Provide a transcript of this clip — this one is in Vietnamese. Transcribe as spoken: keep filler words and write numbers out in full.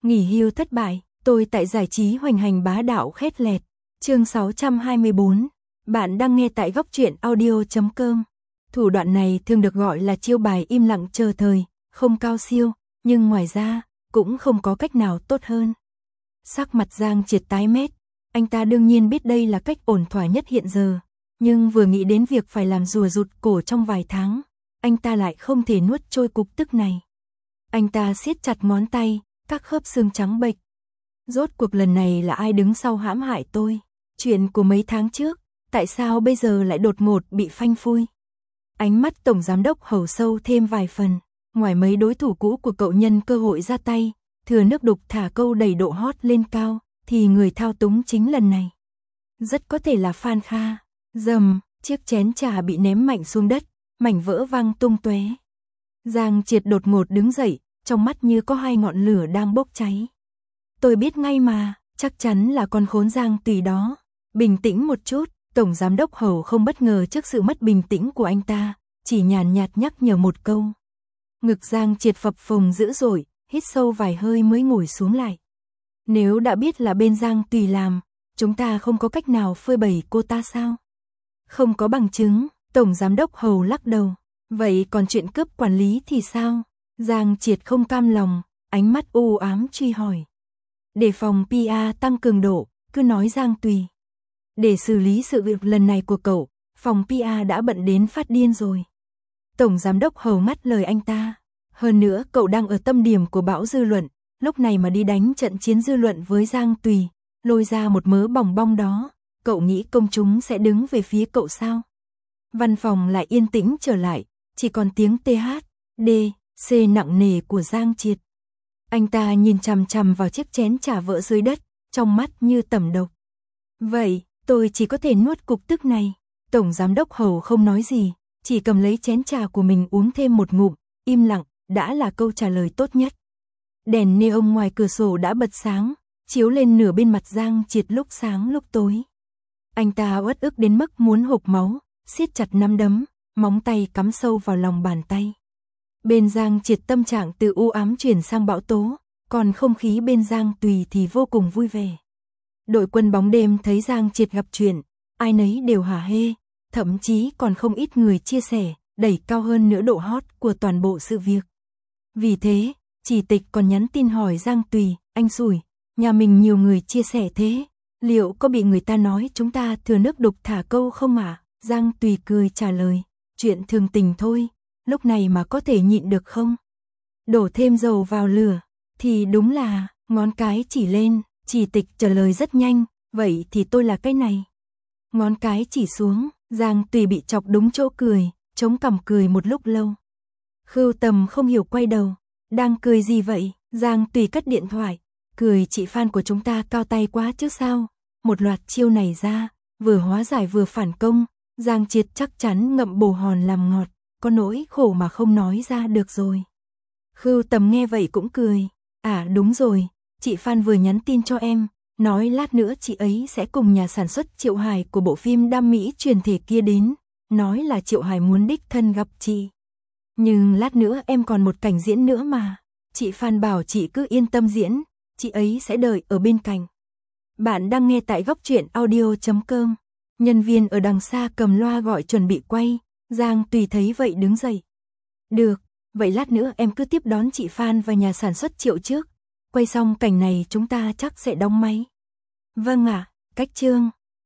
Nghỉ hưu thất bại, tôi tại giải trí hoành hành bá đạo khét lẹt. Chương sáu trăm hai mươi bốn. Bạn đang nghe tại góc truyện audio chấm com. Thủ đoạn này thường được gọi là chiêu bài im lặng chờ thời, không cao siêu, nhưng ngoài ra, cũng không có cách nào tốt hơn. Sắc mặt Giang Triệt tái mét, anh ta đương nhiên biết đây là cách ổn thỏa nhất hiện giờ, nhưng vừa nghĩ đến việc phải làm rùa rụt cổ trong vài tháng, anh ta lại không thể nuốt trôi cục tức này. Anh ta siết chặt ngón tay, các khớp xương trắng bệch. Rốt cuộc lần này là ai đứng sau hãm hại tôi? Chuyện của mấy tháng trước, tại sao bây giờ lại đột ngột bị phanh phui? Ánh mắt Tổng Giám đốc Hầu sâu thêm vài phần, ngoài mấy đối thủ cũ của cậu nhân cơ hội ra tay, thừa nước đục thả câu đẩy độ hot lên cao, thì người thao túng chính lần này. Rất có thể là Phan Kha. Dầm, chiếc chén trà bị ném mạnh xuống đất, mảnh vỡ văng tung tóe. Giang Triệt đột ngột đứng dậy, trong mắt như có hai ngọn lửa đang bốc cháy. Tôi biết ngay mà, chắc chắn là con khốn Giang Tùy đó. Bình tĩnh một chút, Tổng Giám đốc Hầu không bất ngờ trước sự mất bình tĩnh của anh ta, chỉ nhàn nhạt nhắc nhở một câu. Ngực Giang Triệt phập phồng dữ dội, hít sâu vài hơi mới ngồi xuống lại. Nếu đã biết là bên Giang Tùy làm, chúng ta không có cách nào phơi bày cô ta sao? Không có bằng chứng, Tổng Giám đốc Hầu lắc đầu. Vậy còn chuyện cướp quản lý thì sao? Giang Triệt không cam lòng, ánh mắt u ám truy hỏi. Để phòng pê e tăng cường độ, cứ nói Giang Tùy. Để xử lý sự việc lần này của cậu, phòng pê e đã bận đến phát điên rồi. Tổng Giám đốc Hầu ngắt lời anh ta. Hơn nữa cậu đang ở tâm điểm của bão dư luận, lúc này mà đi đánh trận chiến dư luận với Giang Tùy, lôi ra một mớ bòng bong đó, cậu nghĩ công chúng sẽ đứng về phía cậu sao? Văn phòng lại yên tĩnh trở lại, chỉ còn tiếng tê hát, đê, xê nặng nề của Giang Triệt. Anh ta nhìn chằm chằm vào chiếc chén trà vỡ dưới đất, trong mắt như tẩm độc. Vậy, tôi chỉ có thể nuốt cục tức này. Tổng Giám đốc Hầu không nói gì, chỉ cầm lấy chén trà của mình uống thêm một ngụm, im lặng, đã là câu trả lời tốt nhất. Đèn neon ngoài cửa sổ đã bật sáng, chiếu lên nửa bên mặt Giang Triệt lúc sáng lúc tối. Anh ta uất ức đến mức muốn hộc máu, siết chặt nắm đấm, móng tay cắm sâu vào lòng bàn tay. Bên Giang Triệt tâm trạng từ u ám chuyển sang bão tố, còn không khí bên Giang Tùy thì vô cùng vui vẻ. Đội quân bóng đêm thấy Giang Triệt gặp chuyện, ai nấy đều hả hê, thậm chí còn không ít người chia sẻ, đẩy cao hơn nữa độ hot của toàn bộ sự việc. Vì thế, Chỉ Tịch còn nhắn tin hỏi Giang Tùy, anh xủi, nhà mình nhiều người chia sẻ thế, liệu có bị người ta nói chúng ta thừa nước đục thả câu không ạ? À? Giang Tùy cười trả lời, chuyện thường tình thôi, lúc này mà có thể nhịn được không? Đổ thêm dầu vào lửa, thì đúng là, ngón cái chỉ lên, Chỉ Tịch trả lời rất nhanh, vậy thì tôi là cái này. Ngón cái chỉ xuống, Giang Tùy bị chọc đúng chỗ cười, chống cằm cười một lúc lâu. Khưu Tầm không hiểu quay đầu, đang cười gì vậy? Giang Tùy cất điện thoại, cười chị fan của chúng ta cao tay quá chứ sao? Một loạt chiêu này ra, vừa hóa giải vừa phản công, Giang Triệt chắc chắn ngậm bồ hòn làm ngọt, có nỗi khổ mà không nói ra được rồi. Khưu Tầm nghe vậy cũng cười, à đúng rồi, chị Phan vừa nhắn tin cho em, nói lát nữa chị ấy sẽ cùng nhà sản xuất Triệu Hải của bộ phim Đam Mỹ truyền thể kia đến, nói là Triệu Hải muốn đích thân gặp chị. Nhưng lát nữa em còn một cảnh diễn nữa mà, chị Phan bảo chị cứ yên tâm diễn, chị ấy sẽ đợi ở bên cạnh. Bạn đang nghe tại góc truyện audio chấm com. Nhân viên ở đằng xa cầm loa gọi chuẩn bị quay, Giang Tùy thấy vậy đứng dậy. Được, vậy lát nữa em cứ tiếp đón chị Phan và nhà sản xuất Triệu trước, quay xong cảnh này chúng ta chắc sẽ đóng máy. Vâng ạ, cách chương.